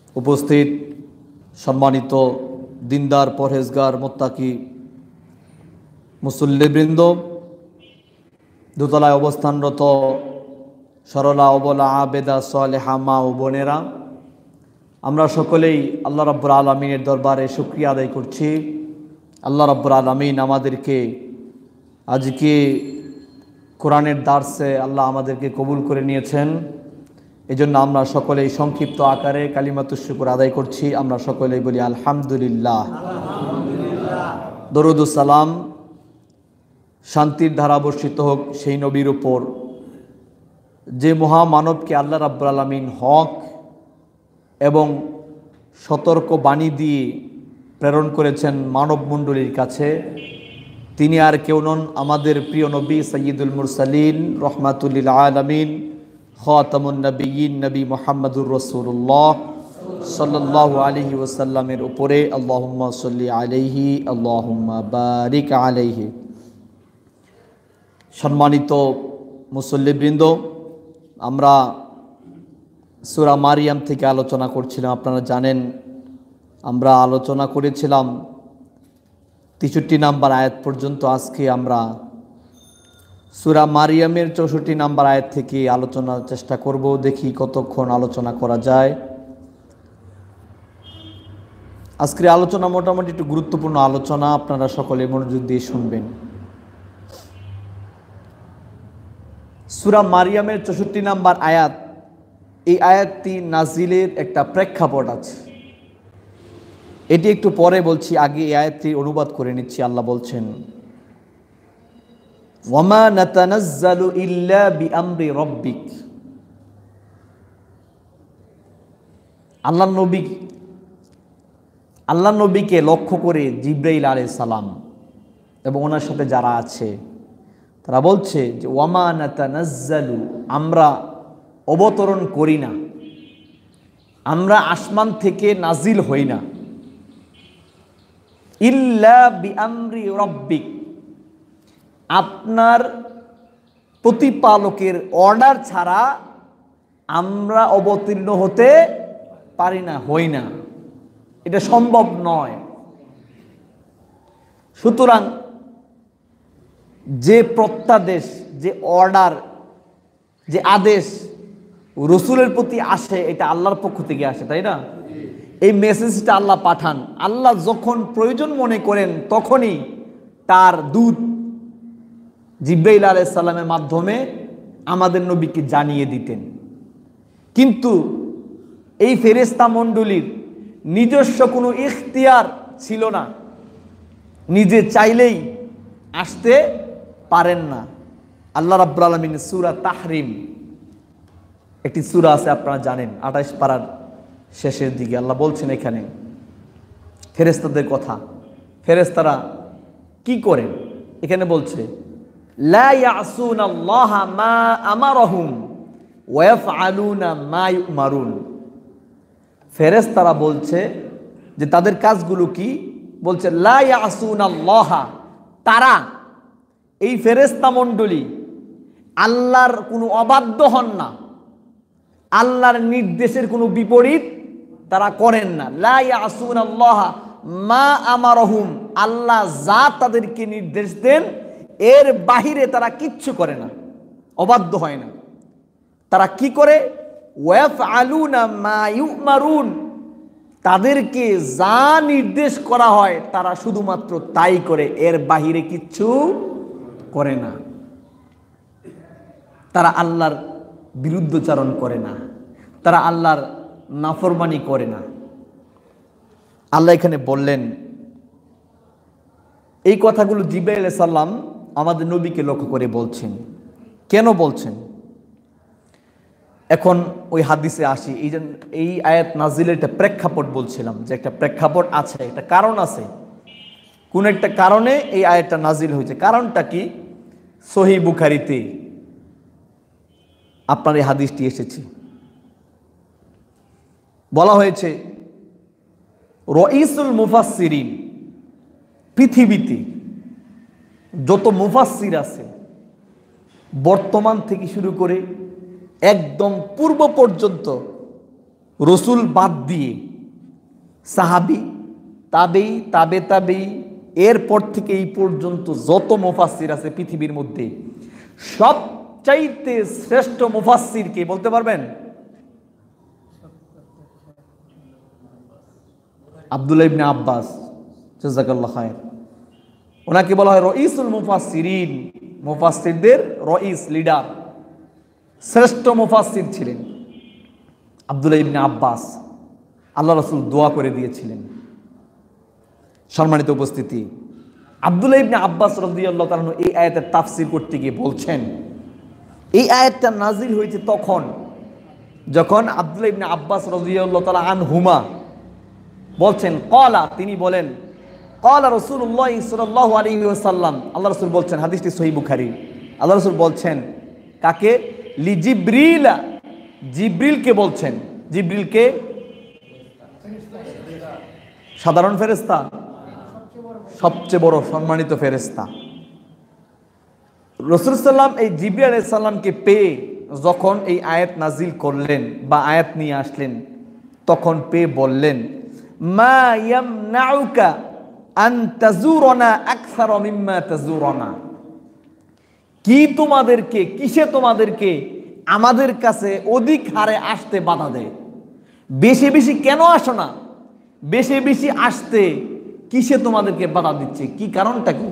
উপস্থিত সম্মানিত দিনদার পরহেজগার মুত্তাকি মুসল্লিবৃন্দ, দোতলায় অবস্থানরত সরলা অবলা আবেদা সালেহা মা ও বোনেরা, আমরা সকলেই আল্লাহ রাব্বুল আলামিনের দরবারে শুকরিয়া আদায় করছি। আল্লাহ রাব্বুল আলামিন আমাদেরকে আজকে কোরআনের দার্সে আল্লাহ আমাদেরকে কবুল করে নিয়েছেন। এজন্য আমরা সকলেই সংক্ষিপ্ত আকারে কালিমাতুশ শুকর আদায় করছি। আমরা সকলেই বলি আলহামদুলিল্লাহ। দরুদ ও সালাম, শান্তির ধারা বর্ষিত হোক সেই নবীর উপর যে মহামানবকে আল্লাহ রাব্বুল আলামিন হক এবং সতর্ক বাণী দিয়ে প্রেরণ করেছেন মানব মণ্ডলীর কাছে। তিনি আর কেউ নন, আমাদের প্রিয় নবী সাইয়্যিদুল মুরসালিন রহমাতুল লিল আলামিন খাতামুন নবিয়্যিন নবী মুহাম্মদুর রাসূলুল্লাহ সাল্লাল্লাহু আলাইহি ওয়াসাল্লামের উপরে আল্লাহুম্মা সাল্লি আলাইহি আল্লাহুম্মা বারিক আলাইহি। সম্মানিত মুসল্লিবৃন্দ, আমরা সূরা মারিয়াম থেকে আলোচনা করছিলাম। আপনারা জানেন আমরা আলোচনা করেছিলাম 63 নম্বর আয়াত পর্যন্ত। আজকে আমরা সূরা মারিয়ামের 64 নম্বর আয়াত থেকে আলোচনার চেষ্টা করব। দেখি কতক্ষণ আলোচনা করা যায়। আজকের আলোচনা মোটামুটি একটু গুরুত্বপূর্ণ আলোচনা, আপনারা সকলে মনোযোগ দিয়ে শুনবেন। সূরা মারিয়ামের 64 নম্বর আয়াত, এই আয়াতটি নাজিলের একটা প্রেক্ষাপট আছে। এটি একটু পরে বলছি, আগে এই আয়াতটি অনুবাদ করে নিচ্ছি। আল্লাহ বলছেন, ওয়ামা নাতানাজ্জালু ইল্লা বিআমরি রাব্বিক। আল্লাহ নবীকে লক্ষ্য করে জিবরাইল আলাইহিস সালাম এবং ওনার সাথে যারা আছে তারা বলছে যে ওয়ামা নাতানাজ্জালু, আমরা অবতরণ করি না, আমরা আসমান থেকে নাজিল হই না, ইল্লা বিআমরি রাব্বিক, আপনার প্রতিপালকের অর্ডার ছাড়া আমরা অবতীর্ণ হতে পারি না, হই না, এটা সম্ভব নয়। সুতরাং যে প্রত্যাদেশ, যে অর্ডার, যে আদেশ রসুলের প্রতি আসে, এটা আল্লাহর পক্ষ থেকে আসে, তাই না? এই মেসেজটা আল্লাহ পাঠান। আল্লাহ যখন প্রয়োজন মনে করেন তখনই তার দূত জিবরাইল আলাইহিস সালামের মাধ্যমে আমাদের নবীকে জানিয়ে দিতেন। কিন্তু এই ফেরেশতা মণ্ডলীর নিজস্ব কোনো ইখতিয়ার ছিল না, নিজে চাইলেই আসতে পারেন না। আল্লাহ রাব্বুল আলামিন সূরা তাহরিম, একটি সূরা আছে আপনারা জানেন, 28 পারার শেষের দিকে আল্লাহ বলছেন এখানে ফেরেশতাদের কথা। ফেরেশতারা কি করেন এখানে বলছে, লা ইয়াসুনাল্লাহা মা আমারহুম ওয়া ইয়াফআলুনা মা ইউমারুন। ফেরেশতারা বলছে যে তাদের কাজগুলো কি, বলছে লা ইয়াসুনাল্লাহা, তারা এই ফেরেশতা মণ্ডলী আল্লাহর কোনো অবাধ্য হন না, আল্লাহর নির্দেশের কোনো বিপরীত তারা করেন না। লা ইয়াসুনাল্লাহা মা আমারহুম, আল্লাহ যা তাদেরকে নির্দেশ দেন এর বাহিরে তারা কিচ্ছু করে না, অবাধ্য হয় না। তারা কি করে, ওয়াফআলুনা মা ইউমারুন, তাদেরকে যা নির্দেশ করা হয় তারা শুধুমাত্র তাই করে, এর বাহিরে কিচ্ছু করে না। তারা আল্লাহর বিরুদ্ধচারণ করে না, তারা আল্লাহর নাফরমানি করে না। আল্লাহ এখানে বললেন, এই কথাগুলো জিবরাইল আলাইহিস সালাম আমাদের নবীকে লক্ষ্য করে বলছেন। কেন বলছেন? এখন ওই হাদিসে আসি। এই আয়াত নাজিলের একটা প্রেক্ষাপট বলছিলাম, যে একটা প্রেক্ষাপট আছে, একটা কারণ আছে, কোন একটা কারণে এই আয়াতটা নাজিল হয়েছে। কারণটা কি? সহিহ বুখারীতে আপনার এই হাদিসটি এসেছে। বলা হয়েছে রাইসুল মুফাসসিরিন, পৃথিবীতে যত মুফাসসির আছে বর্তমান থেকে শুরু করে একদম পূর্ব পর্যন্ত রসুল বাদ দিয়ে সাহাবি, তাবেই, তাবেই, এরপর থেকে এই পর্যন্ত যত মুফাসসির আছে পৃথিবীর মধ্যে, সবচাইতে শ্রেষ্ঠ মুফাসসির কে বলতে পারবেন? আব্দুল্লাহ ইবনে আব্বাস, জাযাকাল্লাহ খায়র। ওনাকে বলা হয় রঈসুল মুফাসসিরিন, মুফাসসিরদের রঈস, লিডার, শ্রেষ্ঠ মুফাসসির ছিলেন আব্দুল্লাহ ইবনে আব্বাস। আল্লাহ রাসূল দোয়া করে দিয়েছিলেন। সম্মানিত উপস্থিতি, আব্দুল্লাহ ইবনে আব্বাস রাদিয়াল্লাহু তাআলা এই আয়াতের তাফসীর করতে গিয়ে বলছেন, এই আয়াতটা নাজিল হয়েছে তখন যখন আব্দুল্লাহ ইবনে আব্বাস রাদিয়াল্লাহু তাআলা আনহুমা বলছেন, ক্বালা, তিনি বলেন, ক্বালা রাসূলুল্লাহ সাল্লাল্লাহু আলাইহি ওয়াসাল্লাম, আল্লাহ রাসূল বলছেন, হাদিসটি সহিহ বুখারী, আল্লাহ রাসূল বলছেন কাকে? লি জিবরিল, জিবরিলকে বলছেন। জিবরিলকে সাধারণ ফেরেশতা, সবচেয়ে বড় সম্মানিত ফেরেশতা। রাসূল সাল্লাম এই জিবরিল আলাইহিস সালামকে পেয়ে যখন এই আয়াত নাজিল করলেন বা আয়াত নিয়ে আসলেন, তখন পেয়ে বললেন, মা ইয়ামনাউকা আন তাজুরনা আকসার মিম্মা তাজুরনা, কি তোমাদেরকে, কিসে তোমাদেরকে আমাদের কাছে অধিক হারে আসতে বাধা দেয়? বেশি বেশি কেন আসো না? বেশি বেশি আসতে কিসে তোমাদেরকে বাধা দিচ্ছে? কি কারণটা কি?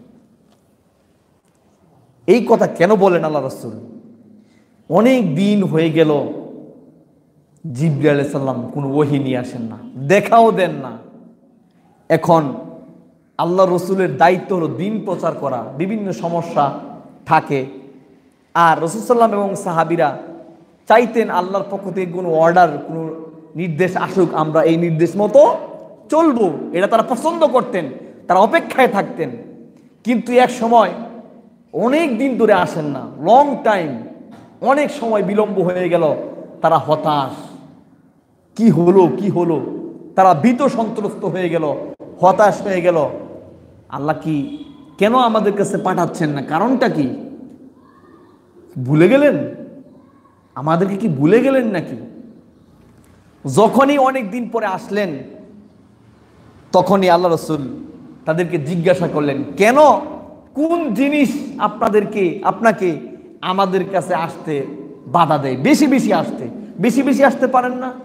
এই কথা কেন বলেন আল্লাহ রাসূল? অনেক দিন হয়ে গেল জিবরিল আলাইহিস সালাম কোনো ওহী নিয়ে আসেন না, দেখাও দেন না। এখন আল্লাহ রসুলের দায়িত্ব হলো দিন প্রচার করা, বিভিন্ন সমস্যা থাকে। আর রাসূল সাল্লাম এবং সাহাবীরা চাইতেন আল্লাহর পক্ষ থেকে কোনো অর্ডার, কোনো নির্দেশ আসুক, আমরা এই নির্দেশ মতো চলবো, এটা তারা পছন্দ করতেন, তারা অপেক্ষায় থাকতেন। কিন্তু এক সময় অনেক দিন ধরে আসেন না, লং টাইম, অনেক সময় বিলম্ব হয়ে গেল, তারা হতাশ, কি হলো কি হলো, তারা ভীত সন্ত্রস্ত হয়ে গেল, হতাশ হয়ে গেল। আল্লাহ কি কেন আমাদের কাছে পাঠাচ্ছেন না? কারণটা কি? ভুলে গেলেন? আমাদেরকে কি ভুলে গেলেন নাকি? যখনই অনেক দিন পরে আসলেন, তখনই আল্লাহ রাসূল তাদেরকে জিজ্ঞাসা করলেন, কেন, কোন জিনিস আপনাকে আমাদের কাছে আসতে বাধা দেয়? বেশি বেশি আসতে, বেশি বেশি আসতে পারেন না?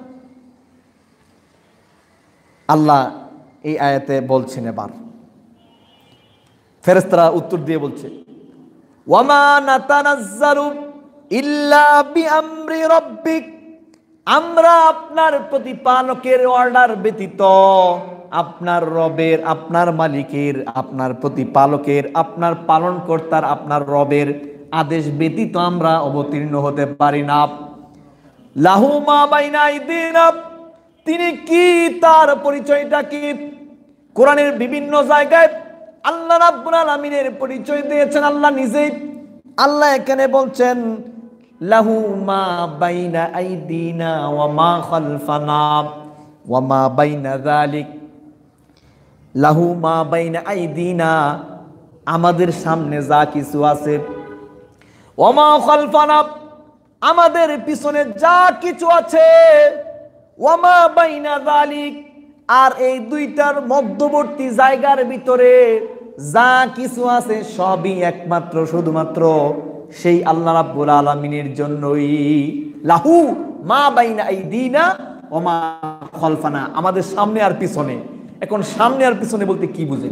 আল্লাহ এই আয়াতে বলছেন, এবার ফেরেশতারা উত্তর দিয়ে বলছে, ওয়ামা নাতানাজ্জালু ইল্লা বিআমরি রাব্বিক, আমরা আপনার প্রতিপালকের অর্ডার ব্যতীত, আপনার রবের, আপনার মালিকের, আপনার প্রতিপালকের, আপনার পালনকর্তার, আপনার রবের আদেশ ব্যতীত আমরা অবতীর্ণ হতে পারি না। লাহু মা বাইনা আইদিনা, তিনি কি, তার পরিচয়টা কি? কোরআনের বিভিন্ন জায়গায় আল্লাহ রাব্বুল আলামিনের পরিচয় দিয়েছেন আল্লাহ নিজেই। আল্লাহ এখানে বলছেন, লাহু মা বাইনা আইদিনা ওয়া মা খালফানা ওয়া মা বাইনা যালিক, লাহু মা বাইনা আইদিনা, আমাদের সামনে যা কিছু আছে, ওয়া মা খালফানা, আমাদের পিছনে যা কিছু আছে, ওয়া মা বাইনা যালিক, আর এই দুইটার মধ্যবর্তী জায়গার ভিতরে যা কিছু আছে সবই একমাত্র শুধুমাত্র সেই আল্লাহ রাব্বুল আলামিনের জন্যই। লাহু মা বাইনা আইদিনা ওয়া মা খালফানা, আমাদের সামনে আর পিছনে। এখন সামনে আর পিছনে বলতে কি বুঝেন?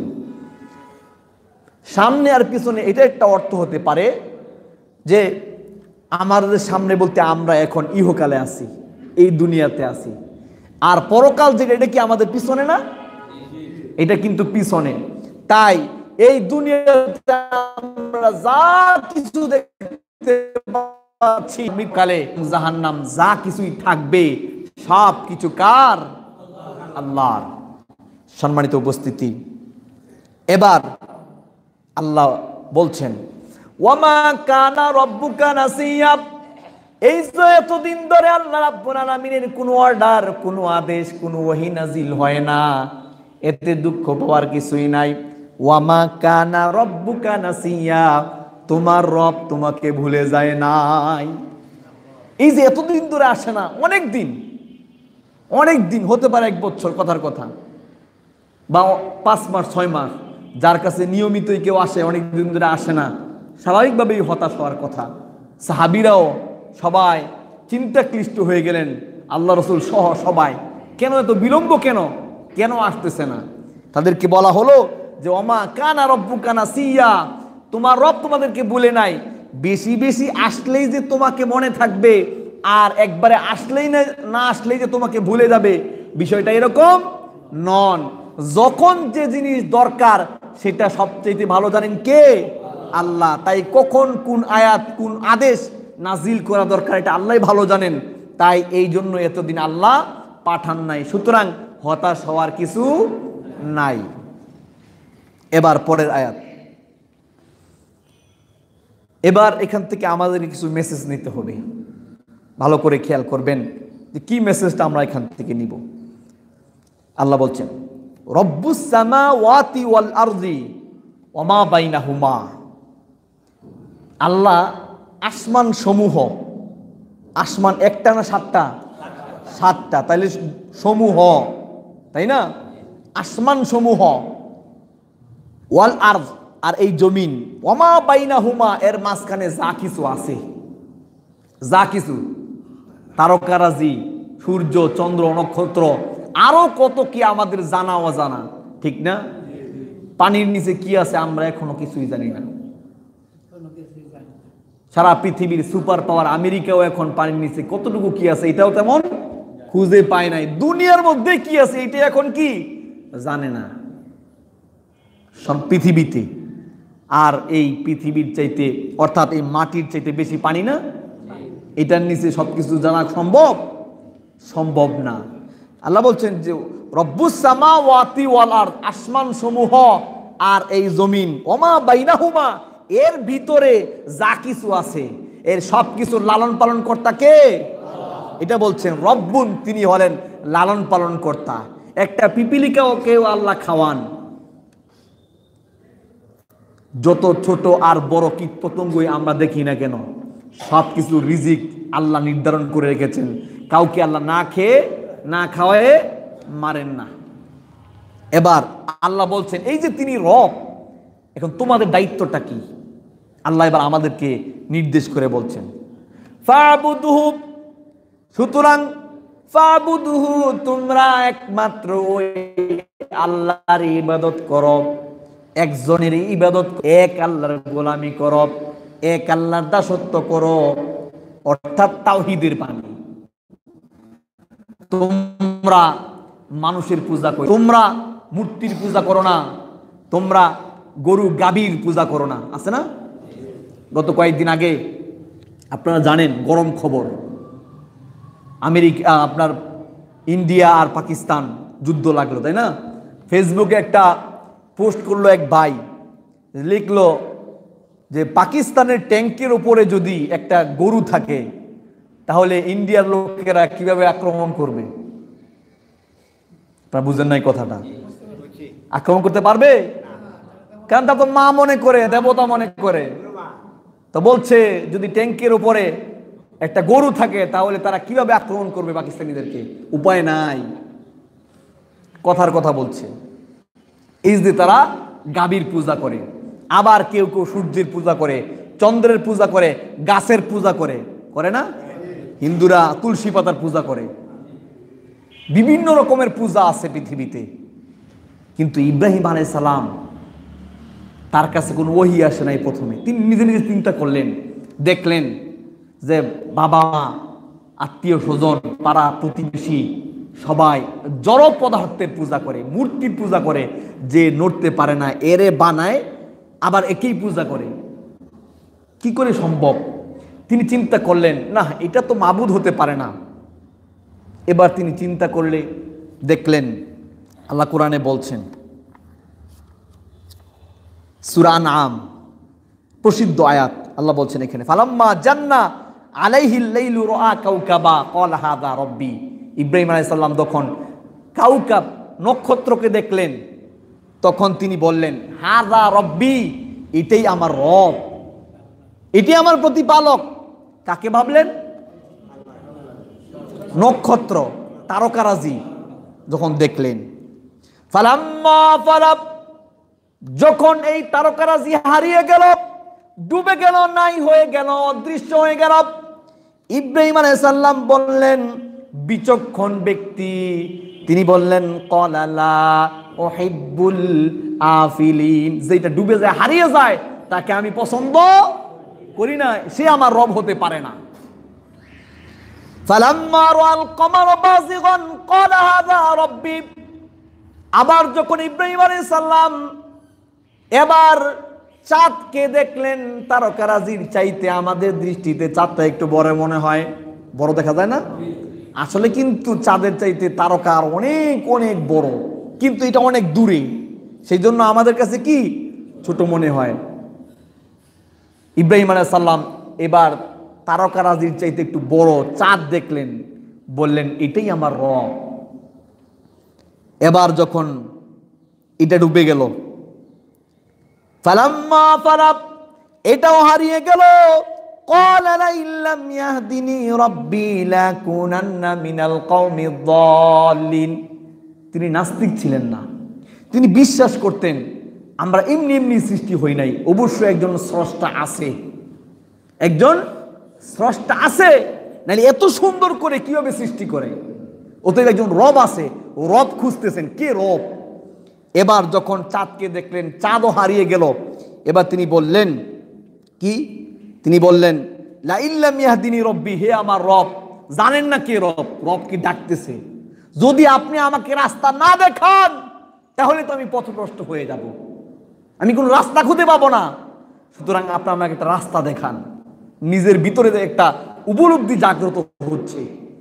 সামনে আর পিছনে এটা একটা অর্থ হতে পারে যে আমাদের সামনে বলতে আমরা এখন ইহকালে আছি, এই দুনিয়াতে আছি, আর পরকাল যেটা, এটা কি আমাদের পিছনে না? এটা কিন্তু পিছনে। তাই এই দুনিয়াতে আমরা যা কিছু দেখতে পাচ্ছি, কালে জাহান্নাম যা কিছুই থাকবে সব কিছু কার? আল্লাহর। সম্মানিত উপস্থিতি, এবার আল্লাহ বলছেন, ওয়ামা কানা রব্বুকা নাসিয়া, এই যে এতদিন ধরে আল্লাহ রাব্বুল আলামিনের কোনো অর্ডার, কোনো আদেশ, কোনো ওহী নাজিল হয় না, এতে দুঃখ পাওয়ার কিছুই নাই। ওয়ামা কানা রব্বুকা নাসিয়া, তোমার রব তোমাকে ভুলে যায় নাই। এই যে এতদিন ধরে আসে না, অনেক দিন, অনেক দিন, হতে পারে 1 বছর, কথার কথা, বা 5 মাস 6 মাস, যার কাছে নিয়মিতই কেউ আসে, অনেক দিন ধরে আসে না, স্বাভাবিকভাবেই হতাশ হওয়ার কথা। সাহাবীরাও সবাই চিন্তাক্লিষ্ট হয়ে গেলেন, আল্লাহ রসুল সহ সবাই, কেন এত বিলম্ব, কেন কেন আসতেছে না? তাদেরকে বলা হলো যে ওমা কানা রব্বুকা নাসিয়া, তোমার রব তোমাদেরকে বলে নাই বেশি বেশি আসলেই যে তোমাকে মনে থাকবে, আর একবারে আসলেই না আসলেই যে তোমাকে ভুলে যাবে, বিষয়টা এরকম নন। যখন যে জিনিস দরকার সেটা সবচেয়ে ভালো জানেন কে? আল্লাহ। তাই কখন কোন আয়াত কোন আদেশ নাজিল করা দরকার এটা আল্লাহ ভালো জানেন। তাই এই জন্য এতদিন আল্লাহ পাঠান নাই। সুতরাং হতাশ হওয়ার কিছু নাই। এবার পরের আয়াত। এবার এখান থেকে আমাদের কিছু মেসেজ নিতে হবে, ভালো করে খেয়াল করবেন যে কি মেসেজটা আমরা এখান থেকে নিব। আল্লাহ বলছেন রব্বুস সামাওয়াতি ওয়াল আরদি ওয়া মা বাইনাহুমা, আল্লাহ আসমান সমূহ, আসমান একটা না 7টা? 7টা, তাইলে সমূহ, তাই না? আসমান সমূহ, ওয়াল আরদ, আর এই জমিন, ওয়া মা বাইনাহুমা, এর মাঝখানে যা কিছু আছে, যা কিছু, তারকারাজি, সূর্য, চন্দ্র, নক্ষত্র, আরো কত কি আমাদের জানা অজানা, ঠিক না? পানির নিচে কি আছে আমরা এখনো কিছুই জানি না। সারা পৃথিবীর সুপার পাওয়ার আমেরিকাও এখন পানির নিচে কতটুকু কি আছে এটাও তেমন খুঁজে পায় নাই। দুনিয়ার মধ্যে কি আছে এটা এখন কি জানে না সব পৃথিবীতে। আর এই পৃথিবীর চাইতে, অর্থাৎ এই মাটির চাইতে বেশি পানি না? এটার নিচে সবকিছু জানা সম্ভব? সম্ভব না। আল্লাহ বলছেন যে রব্বুস সামাওয়াতি ওয়াল আরদ, আসমান সমূহ আর এই জমিন, ওমা বাইনাহুমা, এর ভিতরে যা কিছু আছে এর সব কিছু লালন পালন কর্তা কে? এটা বলছেন রব্বুন, তিনি হলেন লালন পালন কর্তা। একটা পিপিলিকাও কেউ আল্লাহ খাওয়ান, যত ছোট আর বড় কীট পতঙ্গই আমরা দেখি না কেন, সব কিছু রিজিক আল্লাহ নির্ধারণ করে রেখেছেন। কাউকে আল্লাহ না খেয়ে না খাওয়ায়ে মারেন না। এবার আল্লাহ বলছেন এই যে তিনি রব, এখন তোমাদের দায়িত্বটা কি? আল্লাহ এবার আমাদেরকে নির্দেশ করে বলছেন ফাবুদুহু, সুতরাং ফাবুদুহু, তোমরা একমাত্র ওই আল্লাহর ইবাদত করো, একজনের ইবাদত, এক আল্লাহর গোলামি করো, এক আল্লাহর দাসত্ব করো, অর্থাৎ তাওহীদের বাণী। তোমরা মানুষের পূজা করো, তোমরা মূর্তির পূজা করো না, তোমরা গরু গাভীর পূজা করো না। আছে না? গত কয়েকদিন আগে আপনারা জানেন গরম খবর, আমেরিকা, আপনার ইন্ডিয়া আর পাকিস্তান যুদ্ধ লাগলো, তাই না? ফেসবুকে একটা পোস্ট করলো এক ভাই, লিখলো যে পাকিস্তানের ট্যাঙ্কের উপরে যদি একটা গরু থাকে তাহলে ইন্ডিয়ার লোকেরা কিভাবে আক্রমণ করবে। আপনারা বুঝেন নাই কথাটা? আক্রমণ করতে পারবে? কারণ তা তো মা মনে করে, দেবতা মনে করে। তো বলছে যদি ট্যাঙ্কের উপরে একটা গরু থাকে তাহলে তারা কিভাবে আক্রমণ করবে পাকিস্তানিদেরকে? উপায় নাই। কথার কথা বলছে। এই যে তারা গাভীর পূজা করে, আবার কেউ কেউ সূর্যের পূজা করে, চন্দ্রের পূজা করে, গাছের পূজা করে, করে না? হিন্দুরা তুলসী পাতার পূজা করে, বিভিন্ন রকমের পূজা আছে পৃথিবীতে। কিন্তু ইব্রাহিম আলাইহিস সালাম, তার কাছে কোনো ওহী আসে নাই। প্রথমে তিনি নিজে নিজে চিন্তা করলেন, দেখলেন যে বাবা মা, আত্মীয় স্বজন, পাড়া প্রতিবেশী সবাই জড় পদার্থের পূজা করে, মূর্তির পূজা করে, যে নড়তে পারে না এরে বানায় আবার একেই পূজা করে। কি করে সম্ভব? তিনি চিন্তা করলেন না, এটা তো মাবুদ হতে পারে না। এবার তিনি চিন্তা করলে দেখলেন আল্লাহ কোরআনে বলছেন, সূরা আনআম প্রসিদ্ধ আয়াত, আল্লাহ বলছেন এখানে ফালাম্মা জান্না আলাইহিল লাইলু রাআ কাওকাবা ক্বালা হাযা রাব্বি। ইব্রাহিম আলাইহিস সালাম যখন কাউকাব নক্ষত্রকে দেখলেন তখন তিনি বললেন হাযা রাব্বি, এটাই আমার রব, এটাই আমার প্রতিপালক। কাকে ভাবলেন? নক্ষত্র। তারকারাজি যখন দেখলেন, ফালাম্মা ফালাব, যখন এই তারকারাজি হারিয়ে গেল, ডুবে গেল, নাই হয়ে গেল, অদৃশ্য হয়ে গেল, ইব্রাহিম আলাইহিস সালাম বললেন, বিচক্ষণ ব্যক্তি, তিনি বললেন ক্বালা লা উহিব্বুল আফিলিন, যেটা ডুবে যায়, হারিয়ে যায়, তাকে আমি পছন্দ করি না, সে আমার রব হতে পারে না। ফালাম্মা রাআল কমারা বাযিগান ক্বালা হাযা রাব্বি, আবার যখন ইব্রাহিম আলাইহিস সালাম এবার চাঁদকে দেখলেন, তারকারাজির চাইতে আমাদের দৃষ্টিতে চাঁদটা একটু বড় মনে হয়, বড় দেখা যায় না? আসলে কিন্তু চাঁদের চাইতে তারকার অনেক অনেক বড়, কিন্তু এটা অনেক দূরে, সেই জন্য আমাদের কাছে কি ছোট মনে হয়। ইব্রাহিম আলাইহিস সালাম এবার তারকারাজির চাইতে একটু বড় চাঁদ দেখলেন, বললেন এটাই আমার রব। এবার যখন এটা ডুবে গেল, ফালাম্মা ফালাব, এটাও হারিয়ে গেল, ক্বালা লাইন লাম ইয়াহদিনি রাব্বি লাকুনান্না মিনাল কওমিদ দাল্লিন। তিনি নাস্তিক ছিলেন না, তিনি বিশ্বাস করতেন আমরা এমনি এমনি সৃষ্টি হই নাই, অবশ্যই একজন স্রষ্টা আছে, একজন স্রষ্টা আছে, নাহলে এত সুন্দর করে কিভাবে সৃষ্টি করে, অতএব একজন রব আছে, রব খুঁজতেছেন, কে রব। এবার যখন চাঁদকে দেখলেন, চাঁদও হারিয়ে গেল, এবার তিনি বললেন কি, তিনি বললেন লা ইল্লাম ইয়াহদিনি রব্বি, হে আমার রব, জানেন না কে রব, রব কি ডাকতেছে, যদি আপনি আমাকে রাস্তা না দেখান তাহলে তো আমি পথভ্রষ্ট হয়ে যাব, আমি কোনো রাস্তা খুঁজে পাবো না, সুতরাং আপনি আমাকে একটা রাস্তা দেখান। নিজের ভিতরে একটা উপলব্ধি জাগ্রত হচ্ছে।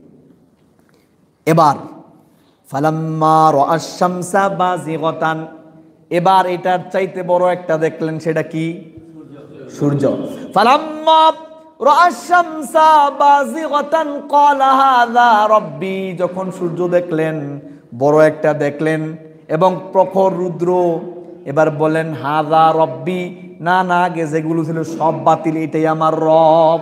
এবার ফালাম্মা রাআশ শামসা বাযিগাতান, এবার এটার চাইতে বড় একটা দেখলেন, সেটা কি? সূর্য। ফালাম্মা রাআশ শামসা বাযিগাতান ক্বালা হাযা রাব্বি, যখন সূর্য দেখলেন, বড় একটা দেখলেন এবং প্রখর রুদ্র, এবার বলেন হাযা রাব্বি, না না, আগে যেগুলো ছিল সব বাতিল, এটাই আমার রব।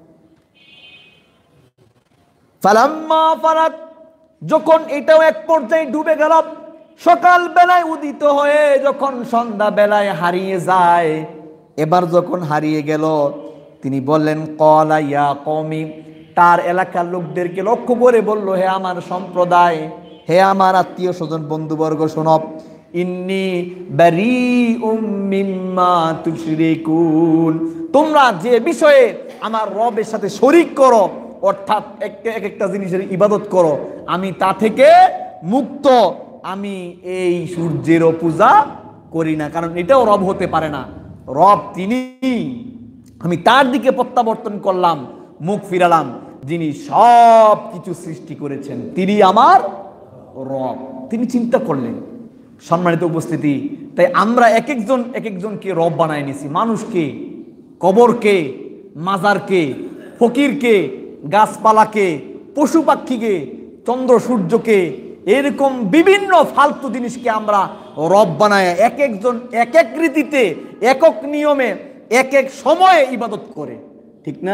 ফালাম্মা ফারাত, যখন এটাও এক পর্যায়ে ডুবে গেল, সকাল বেলায় উদিত হয়ে যখন সন্ধ্যা বেলায় হারিয়ে যায়, এবার যখন হারিয়ে গেল, তিনি বললেন ক্বালা ইয়া কওমি, তার এলাকার লোকদেরকে লক্ষ্য করে বলল, হে আমার সম্প্রদায়, হে আমার আত্মীয় স্বজন বন্ধুবর্গ, শোনো, ইন্নী বারীউম মিম্মা তুশরিকুন, তোমরা যে বিষয়ে আমার রবের সাথে শরীক করো, অর্থাৎ এক একটা জিনিসের ইবাদত করো, আমি তা থেকে মুক্ত, আমি এই সূর্যেরও পূজা করি না, কারণ এটাও রব হতে পারে না, রব তিনি, আমি তার দিকে প্রত্যাবর্তন করলাম, মুখ ফিরালাম, যিনি সব কিছু সৃষ্টি করেছেন, তিনি আমার রব। তিনি চিন্তা করলেন। সম্মানিত উপস্থিতি, তাই আমরা এক একজনকে রব বানায় নিছি, মানুষকে, কবরকে, মাজারকে, ফকিরকে, গাছপালাকে, পশু পাখিকে, চন্দ্র সূর্যকে, এরকম বিভিন্ন ফালতু জিনিসকে আমরা রব বানায় এক একজন এক এক রীতিতে, একক নিয়মে, এক এক সময়ে ইবাদত করে, ঠিক না?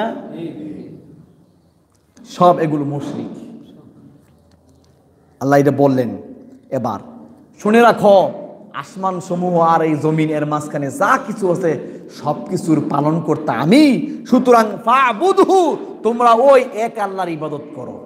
সব এগুলো মুশরিক। আল্লাহ এটা বললেন। এবার শুনে রাখো, আসমান সমূহ আর এই জমিন এর মাঝখানে যা কিছু আছে সব কিছুর পালন করতে আমি, সুতরাং ফাবুদহু, তোমরা ওই এক আল্লাহর ইবাদত করো।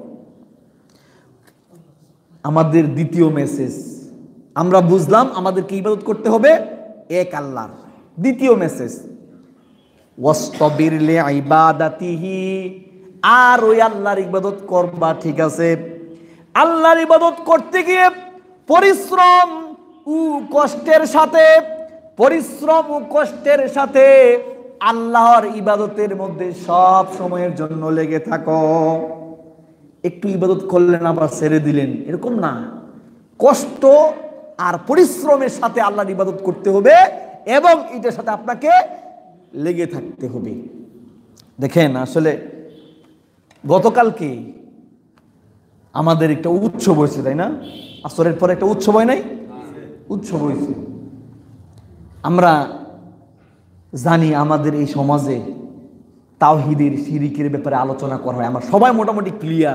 আমাদের দ্বিতীয় মেসেজ আমরা বুঝলাম, আমাদেরকে ইবাদত করতে হবে এক আল্লাহর। দ্বিতীয় মেসেজ ওয়াসতাবির লিইবাদাতিহি, আর ওই আল্লাহর ইবাদত করবা, ঠিক আছে, আল্লাহর ইবাদত করতে গিয়ে পরিশ্রম ও কষ্টের সাথে, পরিশ্রম ও কষ্টের সাথে আল্লাহর ইবাদতের মধ্যে সব সময়ের জন্য লেগে থাকো। একটু ইবাদত করলেন আবার ছেড়ে দিলেন, এরকম না, কষ্ট আর পরিশ্রমের সাথে আল্লাহর ইবাদত করতে হবে এবং এটার সাথে আপনাকে লেগে থাকতে হবে। দেখেন, আসলে গতকালকে আমাদের একটা উৎসব হয়েছে, তাই না? আসরের পরে একটা উৎসব হয় নাই? উৎসব হয়েছে। আমরা জানি আমাদের এই সমাজে তাওহীদের, শিরিকের ব্যাপারে আলোচনা করা হয়, আমরা সবাই মোটামুটি ক্লিয়ার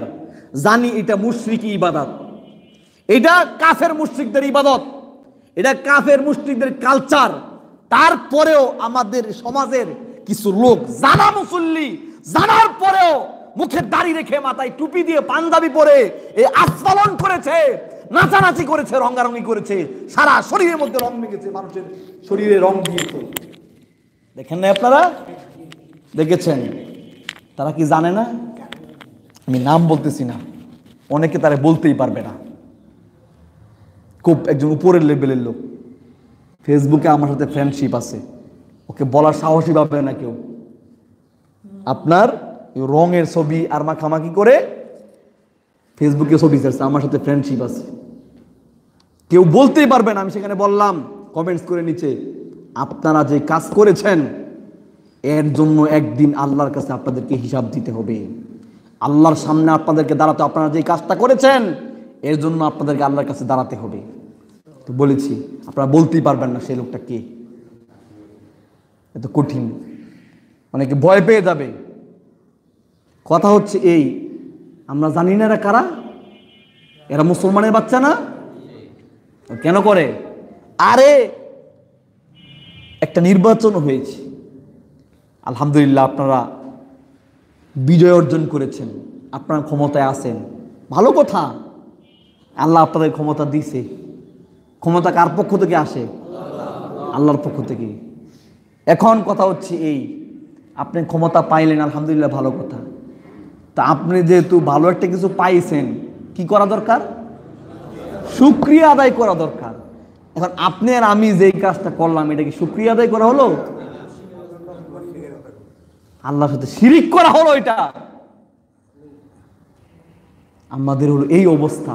জানি এটা মুশরিকি ইবাদত, এটা কাফের মুশরিকদের ইবাদত, এটা কাফের মুশরিকদের কালচার। তারপরেও আমাদের সমাজের কিছু লোক জানা মুসল্লি, জানার পরেও মুখের দাড়ি রেখে মাথায় টুপি দিয়ে পাঞ্জাবি পরে এই আস্ফালন করেছে, নাচানাচি করেছে, রঙ্গারঙ্গি করেছে, সারা শরীরের মধ্যে রং মেখেছে, মানুষের শরীরে রং দিয়েছে। দেখেন না আপনারা? দেখেছেন? তারা কি জানে না? আমি নাম বলতেছি না, অনেকে তারা বলতেই পারবে না। খুব একজন উপরের লেভেলের লোক, ফেসবুকে আমার সাথে ফ্রেন্ডশিপ আছে, ওকে বলার সাহসই পাবে না কেউ। আপনার রঙের ছবি আর মাখামাখি করে ফেসবুকে ছবি ছাড়ছে, আমার সাথে ফ্রেন্ডশিপ আছে, কেউ বলতেই পারবে না। আমি সেখানে বললাম কমেন্টস করে নিচে, আপনারা যে কাজ করেছেন এর জন্য একদিন আল্লাহর কাছে আপনাদেরকে হিসাব দিতে হবে। আল্লাহর সামনে আপনাদেরকে দাঁড়াতে, আপনারা যে কাজটা করেছেন এর জন্য আপনাদেরকে আল্লাহর কাছে দাঁড়াতে হবে। তো বলেছি আপনারা বলতেই পারবেন না সেই লোকটা কে, এত কঠিন, অনেকে ভয় পেয়ে যাবে। কথা হচ্ছে এই, আমরা জানি না এরা কারা, এরা মুসলমানের বাচ্চা না, কেন করে? আরে একটা নির্বাচন হয়েছে, আলহামদুলিল্লাহ আপনারা বিজয় অর্জন করেছেন, আপনারা ক্ষমতায় আছেন, ভালো কথা, আল্লাহ আপনাদের ক্ষমতা দিয়েছে। ক্ষমতা কার পক্ষ থেকে আসে? আল্লাহর পক্ষ থেকে। এখন কথা হচ্ছে এই, আপনি ক্ষমতা পাইলেন, আলহামদুলিল্লাহ ভালো কথা। তা আপনি যেহেতু ভালো একটা কিছু পাইছেন, কি করা দরকার? শুকরিয়া আদায় করা দরকার। এখন আপনি আর আমি যেই কাজটা করলাম, এটা কি শুকরিয়া আদায় করা হলো? আল্লাহর সাথে শিরিক করা হলো। এটা আমাদের হলো এই অবস্থা,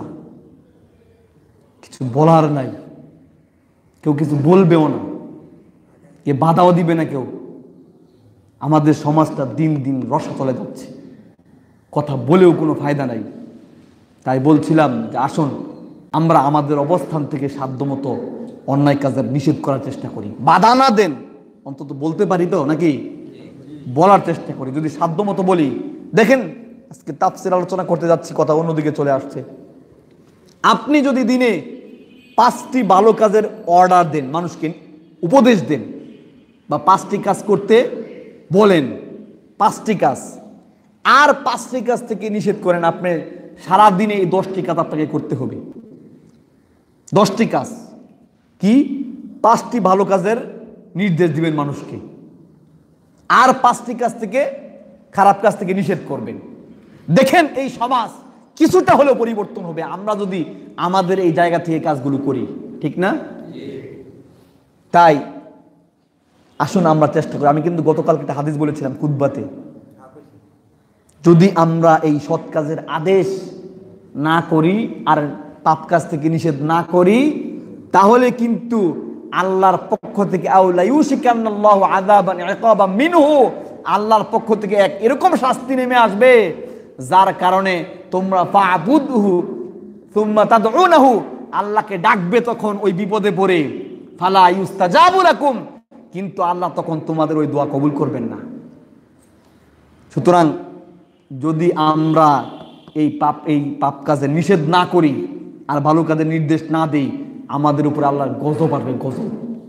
কিছু বলার নাই, কেউ কিছু বলবেও না, কে বাধাও দিবে না কেউ। আমাদের সমাজটা দিন দিন রসা চলে যাচ্ছে, কথা বলেও কোনো ফায়দা নাই। তাই বলছিলাম যে আসুন আমরা আমাদের অবস্থান থেকে সাধ্যমতো অন্যায় কাজের নিষেধ করার চেষ্টা করি, বাধা না দেন, অন্তত বলতে পারি তো নাকি, বলার চেষ্টা করি, যদি সাধ্যমতো বলি। দেখেন আজকে তাফসীর আলোচনা করতে যাচ্ছি, কথা অন্যদিকে চলে আসছে। আপনি যদি দিনে 5টি ভালো কাজের অর্ডার দেন, মানুষকে উপদেশ দেন, বা 5টি কাজ করতে বলেন, 5টি কাজ, আর 5টি কাজ থেকে নিষেধ করেন, আপনি সারাদিনে এই 10টি কাজ আপনাকে করতে হবে। 10টি কাজ কি? 5টি ভালো কাজের নির্দেশ দিবেন মানুষকে, আর 5টি কাজ থেকে, খারাপ কাজ থেকে নিষেধ করবেন। দেখেন এই সমাজ কিছুটা হলেও পরিবর্তন হবে আমরা যদি আমাদের এই জায়গা থেকে কাজগুলো করি, ঠিক না? তাই আসুন আমরা চেষ্টা করি। আমি কিন্তু গতকালকে একটা হাদিস বলেছিলাম খুতবাতে, যদি আমরা এই সৎ কাজের আদেশ না করি আর পাপ কাজ থেকে নিষেধ না করি, তাহলে কিন্তু আল্লাহর পক্ষ থেকে আউলাইউশিকান্নাল্লাহু আযাবান ইকাবাম মিনহু, আল্লাহর পক্ষ থেকে এক এরকম শাস্তি নেমে আসবে যার কারণে তোমরা ফাবুদহু সুম্মা তাদউনাহু, আল্লাহকে ডাকবে তখন ওই বিপদে পড়ে, ফালা ইউস্তাজাবু লাকুম, কিন্তু আল্লাহ তখন তোমাদের ওই দোয়া কবুল করবেন না। সুতরাং যদি আমরা এই পাপ কাজে নিষেধ না করি আর ভালো কাজের নির্দেশ না দেই, আমাদের উপরে আল্লাহর গজব আসবে, গজব।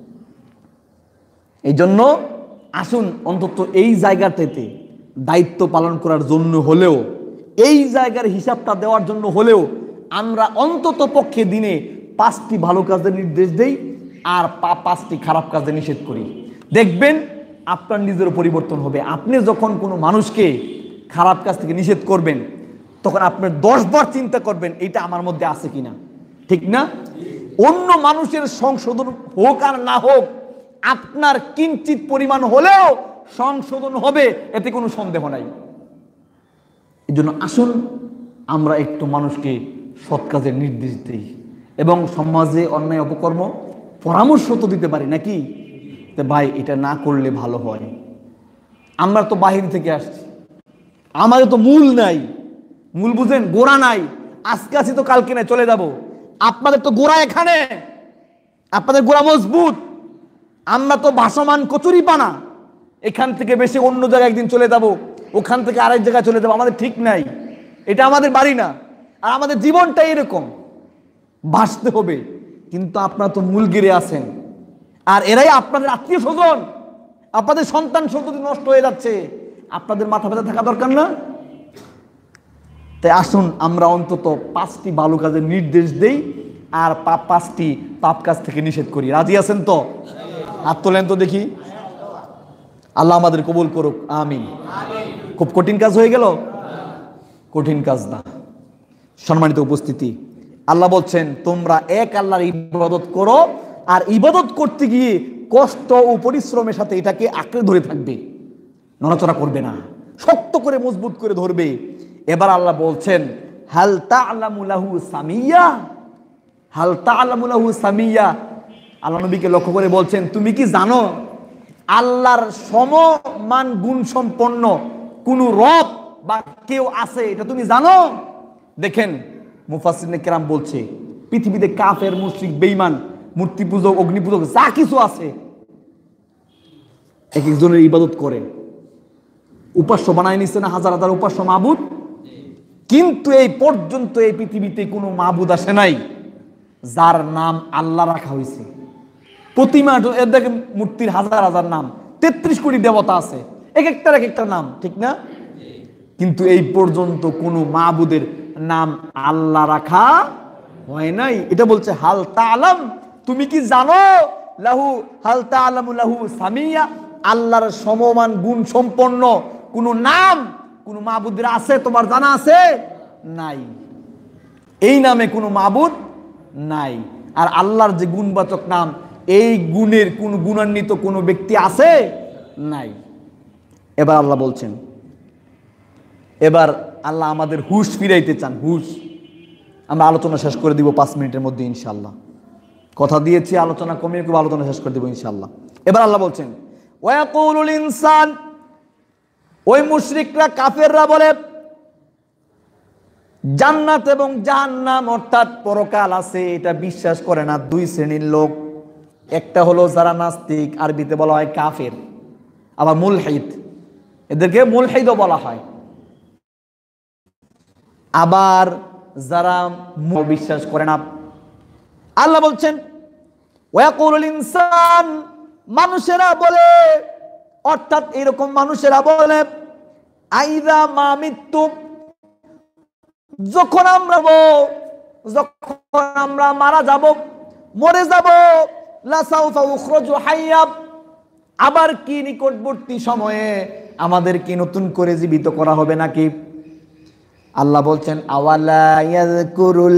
এই জন্য আসুন অন্তত এই জায়গাটাতে দায়িত্ব পালন করার জন্য হলেও, এই জায়গার হিসাবটা দেওয়ার জন্য হলেও আমরা অন্তত পক্ষে দিনে 5টি ভালো কাজের নির্দেশ দেই আর 5টি খারাপ কাজে নিষেধ করি। দেখবেন আপনার নিজের পরিবর্তন হবে। আপনি যখন কোনো মানুষকে খারাপ কাজ থেকে নিষেধ করবেন, তখন আপনি 10 বার চিন্তা করবেন এটা আমার মধ্যে আছে কিনা, ঠিক না? অন্য মানুষের সংশোধন হোক আর না হোক, আপনার কিঞ্চিত পরিমাণ হলেও সংশোধন হবে, এতে কোনো সন্দেহ নাই। এই জন্য আসুন আমরা একটু মানুষকে সৎ কাজের নির্দেশ দিই এবং সমাজে অন্যায় অপকর্ম পরামর্শ তো দিতে পারি নাকি, ভাই এটা না করলে ভালো হয়। আমরা তো বাহির থেকে আসছি, আমাদের তো মূল নাই, মূল বুঝেন, গোড়া নাই। আজকে আছি তো কালকে নাই, চলে যাব। আপনাদের তো গোড়া এখানে, আপনাদের গোড়া মজবুত। আমরা তো ভাসমান কচুরি পানা, এখান থেকে বেশি অন্য জায়গায় একদিন চলে যাব, ওখান থেকে আরেক জায়গায় চলে যাবো, আমাদের ঠিক নাই। এটা আমাদের বাড়ি না, আর আমাদের জীবনটা এরকম, বাঁচতে হবে। কিন্তু আপনারা তো মূল গিরে আছেন, আর এরাই আপনাদের আত্মীয় স্বজন, আপনাদের সন্তান সন্ততি নষ্ট হয়ে যাচ্ছে, আপনাদের মাথা ব্যথা থাকা দরকার না? তাই আসুন আমরা অন্তত 5টি ভালো কাজের নির্দেশ দেই, আর 5টি পাপ কাজ থেকে নিষেধ করি। রাজি আছেন তো? হাত তোলেন তো দেখি। আল্লাহ আমাদের কবুল করুক, আমিন। খুব কঠিন কাজ হয়ে গেল? কঠিন কাজ না। সম্মানিত উপস্থিতি, আল্লাহ বলছেন তোমরা এক আল্লাহর ইবাদত করো, আর ইবাদত করতে গিয়ে কষ্ট ও পরিশ্রমের সাথে এটাকে আঁকড়ে ধরে থাকবে, নড়াচড়া করবে না, শক্ত করে মজবুত করে ধরবে। এবার আল্লাহ বলছেন হাল তা'লামু লাহু সামিয়া, হাল তা'লামু লাহু সামিয়া। আল্লাহ নবীকে লক্ষ্য করে বলছেন তুমি কি জানো আল্লাহর সমমান গুণ সম্পন্ন কোন রব বা কেউ আছে, এটা তুমি জানো? দেখেন মুফাসসিরিনে কেরাম বলছে পৃথিবীতে কাফের, মুশরিক, বেঈমান, মূর্তি পূজক, অগ্নি পূজক যা কিছু আছে এক একজনের ইবাদত করে, উপাস্য বানায় নিচ্ছে না হাজার হাজার উপাস্য মাবুদ। কিন্তু এই পর্যন্ত এই পৃথিবীতে কোনো মাবুদ আসে নাই যার নাম আল্লাহ রাখা হয়েছে। প্রতিমা এর দেখে মূর্তির হাজার হাজার নাম, 33 কোটি দেবতা আছে, এক একটা নাম, ঠিক না? কিন্তু এই পর্যন্ত কোনো মাবুদের নাম আল্লাহ রাখা হয় নাই। এটা বলছে হাল তা'লাম, তুমি কি জানো লাহু, হাল তা'লামু লাহু সামিয়া, আল্লাহর সমমান গুণ সম্পন্ন কোন নাম কোন মাবুদের আছে তোমার জানা আছে? নাই। এই নামে কোনো মাবুদ নাই। আর আল্লাহর যে গুণবাচক নাম, এই গুণের কোন গুণান্বিত কোনো ব্যক্তি আছে? নাই। এবার আল্লাহ বলছেন, এবার আল্লাহ আমাদের হুশ ফিরাইতে চান। হুশ আমরা আলোচনা শেষ করে দিব 5 মিনিটের মধ্যে ইনশাআল্লাহ। কথা দিয়েছি আলোচনা কমিয়ে খুব আলোচনা শেষ করে দিব ইনশাআল্লাহ। এবার আল্লাহ বলছেন ওয়ায়াকুলুল ইনসান, ওই মুশরিকরা কাফেররা বলে জান্নাত এবং জাহান্নাম অর্থাৎ পরকাল আছে এটা বিশ্বাস করে না। 2 শ্রেণীর লোক, একটা হলো যারা নাস্তিক, আরবিতে বলা হয় কাফের, আবার মুলহিদ, এদেরকে মুলহিদও বলা হয়। আবার যারা বিশ্বাস করে না। আল্লাহ বলছেন ওয়ায়াকুলুল ইনসান, মানুষেরা বলে, অর্থাৎ এরকম মানুষেরা বলে আইযা মা মিতু, যখন আমরা মারা যাব, মরে যাব, লাসাউফা উখরাজু হাইয়া, আবার কি নিকটবর্তী সময়ে আমাদের কি নতুন করে জীবিত করা হবে নাকি? আল্লাহ বলছেন আওয়ালা ইয়াযকুরুল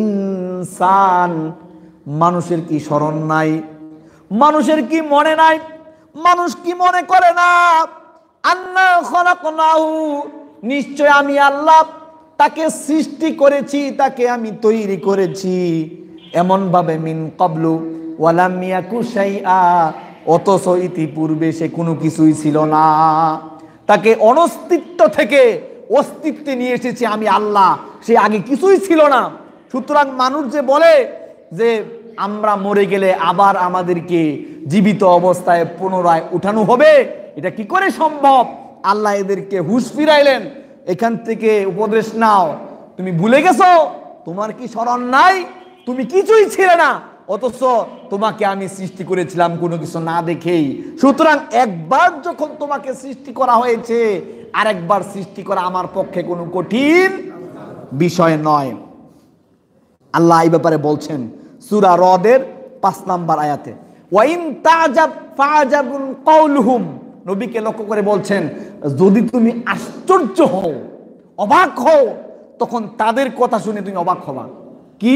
ইনসান, মানুষের কি স্মরণ নাই? মানুষের কি মনে নাই? মানুষ কি মনে করে না আন্না খলাকনাহু, নিশ্চয় আমি আল্লাহ তাকে সৃষ্টি করেছি, তাকে আমি তৈরি করেছি এমন ভাবে মিন ক্বাবলু ওয়ালাম ইয়াকু শাইআ, অথচ ইতিপূর্বে সে কোনো কিছুই ছিল না। তাকে অনস্তিত্ব থেকে অস্তিত্বে নিয়ে এসেছি আমি আল্লাহ, সে আগে কিছুই ছিল না। সুতরাং মানুষ যে বলে যে আমরা মরে গেলে আবার আমাদেরকে জীবিত অবস্থায় পুনরায় উঠানো হবে, এটা কি করে সম্ভব? আল্লাহ এদেরকে হুঁশ ফিরাইলেন, এখান থেকে উপদেশ নাও, তুমি ভুলে গেছো, তোমার কি স্মরণ নাই? তুমি কিছুই ছিলে না, অথচ তোমাকে আমি সৃষ্টি করেছিলাম কোনো কিছু না দেখেই। সুতরাং একবার যখন তোমাকে সৃষ্টি করা হয়েছে, আরেকবার সৃষ্টি করা আমার পক্ষে কোনো কঠিন বিষয় নয়। আল্লাহ এই ব্যাপারে বলছেন সূরা রদের 5 নম্বর আয়াতে, ওয়াইন তাজাব ফাজাবুন কাউলুহুম, নবীকে লক্ষ্য করে বলছেন যদি তুমি আশ্চর্য হও, অবাক হও, তখন তাদের কথা শুনে তুমি অবাক হবা। কি?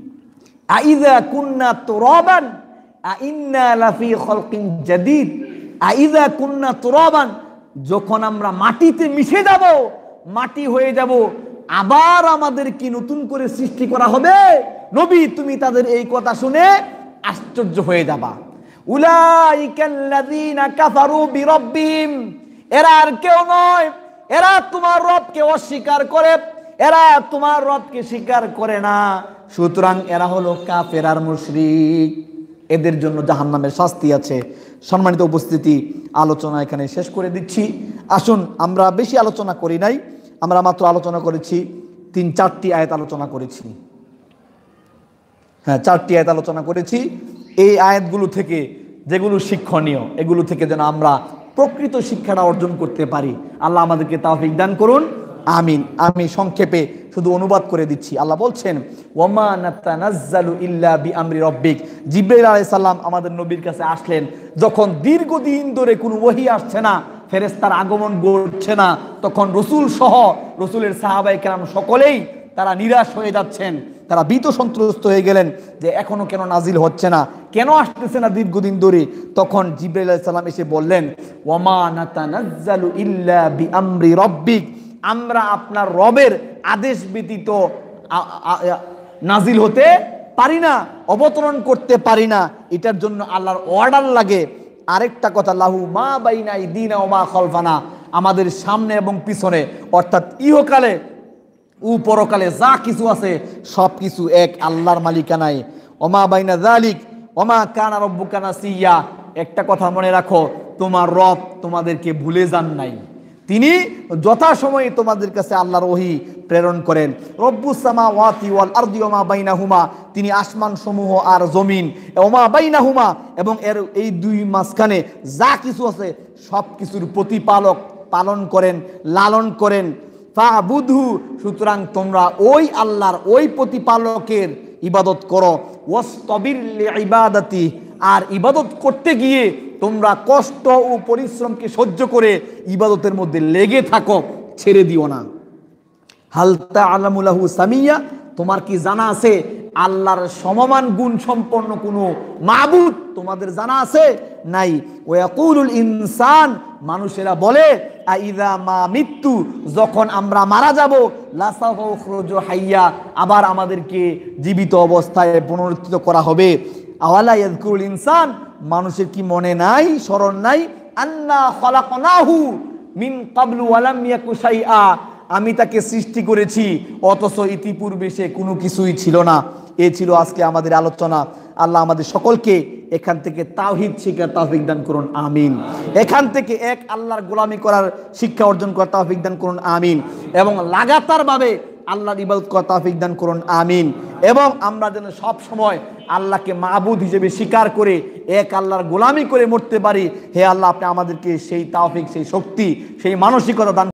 আইযা কুন্না তুরাবান আইন্না লাফি খালকিন জাদীদ, আইযা কুন্না তুরাবান, যখন আমরা মাটিতে মিশে যাব, মাটি হয়ে যাব, আবার আমাদের কি নতুন করে সৃষ্টি করা হবে? নবী তুমি তাদের এই কথা শুনে আশ্চর্য হয়ে যাবা। উলাইকাল্লাযীনা কাফারু বিরাব্বিহিম, এরা আর কেউ নয়, এরা তোমার রবকে অস্বীকার করে, এরা তোমার রবকে স্বীকার করে না। সুতরাং এরা হলো কাফের আর মুশরিক, এদের জন্য জাহান্নামের শাস্তি আছে। সম্মানিত উপস্থিতি, আলোচনা এখানে শেষ করে দিচ্ছি। আসুন আমরা বেশি আলোচনা করি নাই, আমরা মাত্র আলোচনা করেছি 3-4টি আয়াত আলোচনা করেছি। হ্যাঁ, 4টি আয়াত আলোচনা করেছি। এই আয়াতগুলো থেকে যেগুলো শিক্ষণীয়, এগুলো থেকে যেন আমরা প্রকৃত শিক্ষাটা অর্জন করতে পারি। আল্লাহ আমাদেরকে তৌফিক দান করুন, আমিন। আমি সংক্ষেপে শুধু অনুবাদ করে দিচ্ছি। আল্লাহ বলছেন, ওয়ামা নাতানাজ্জালু ইল্লা বিআমরি রাব্বিক। জিবরাইল আলাইহিস সালাম আমাদের নবীর কাছে আসলেন যখন দীর্ঘদিন ধরে কোনো ওহী আসছে না, ফেরেশতার আগমন ঘটছে না, তখন রসুল সহ রসুলের সাহাবায়ে কেরাম সকলেই তারা নিরাশ হয়ে যাচ্ছেন, তারা ভীত সন্ত্রস্ত হয়ে গেলেন যে এখনো কেন নাজিল হচ্ছে না, কেন আসতেছে না দীর্ঘদিন ধরে। তখন জিবরাইল আলাইহিস সালাম এসে বললেন, ওয়ামা নাতানাজ্জালু ইল্লা বিআমরি রাব্বিক, আমরা আপনার রবের আদেশ ব্যতীত নাজিল হতে পারি না, অবতরণ করতে পারি না। এটার জন্য আল্লাহর অর্ডার লাগে। আরেকটা কথা, লাহু মা বাইনা আইদিনা ওয়া মা খালফানা, আমাদের সামনে এবং পিছনে অর্থাৎ ইহকালে ও পরকালে যা কিছু আছে সব কিছু এক আল্লাহর মালিকানায়। ওমা বাইনা যালিক ওমা কানা রাব্বুকা নাসিয়া। একটা কথা মনে রাখো, তোমার রব তোমাদেরকে ভুলে যান নাই। তিনি যথাসময়ে তোমাদের কাছে আল্লাহর ওহী প্রেরণ করেন। রব্বুস সামাওয়াতি ওয়াল আরদি ওমা বাইনাহুমা, তিনি আসমান সমূহ আর জমিন, ওমা বাইনাহুমা, এবং এর এই দুই মাঝখানে যা কিছু আছে সব কিছুর প্রতিপালক, পালন করেন, লালন করেন। ফাবুদহু, সুতরাং তোমরা ওই আল্লাহর, ওই প্রতিপালকের ইবাদত করো। ওয়াসতাবির লিইবাদাতি, আর ইবাদত করতে গিয়ে তোমরা কষ্ট ও পরিশ্রমকে সহ্য করে ইবাদতের মধ্যে লেগে থাকো, ছেড়ে দিও না। হাল তা'লামু লাহু সামিয়া, তোমার কি জানা আছে আল্লাহর সমমান গুণ সম্পন্ন কোনো মাবুদ তোমাদের জানা আছে? নাই। ওয়াকুলুল ইনসান, মানুষেরা বলে, আইযা মা মৃত্যু, যখন আমরা মারা যাব, লাসাফা উখরুজু হাইয়া, আবার আমাদেরকে জীবিত অবস্থায় পুনরুত্থিত করা হবে। আওয়ালা ইয়াযকুরুল ইনসান, মানুষের কি মনে নাই, স্মরণ নাই, আন্না খলাকনাহু মিন ক্বাবলু ওয়া লাম ইয়াকু শাইআ, আমি তাকে সৃষ্টি করেছি অথচ ইতিপূর্বে সে কোনো কিছুই ছিল না। এ ছিল আজকে আমাদের আলোচনা। আল্লাহ আমাদের সকলকে এখান থেকে তাওহীদ শিক্ষার তৌফিক দান করুন, আমিন। এখান থেকে এক আল্লাহর গোলামি করার শিক্ষা অর্জন করার তৌফিক দান করুন, আমিন। এবং লাগাতারভাবে আল্লাহর ইবাদত করার তৌফিক দান করুন, আমিন। এবং আমরা যেন সব সময় আল্লাহকে মাবুদ হিসেবে স্বীকার করে এক আল্লাহর গোলামি করে মরতে পারি। হে আল্লাহ, আপনি আমাদেরকে সেই তৌফিক, সেই শক্তি, সেই মানসিকতা দান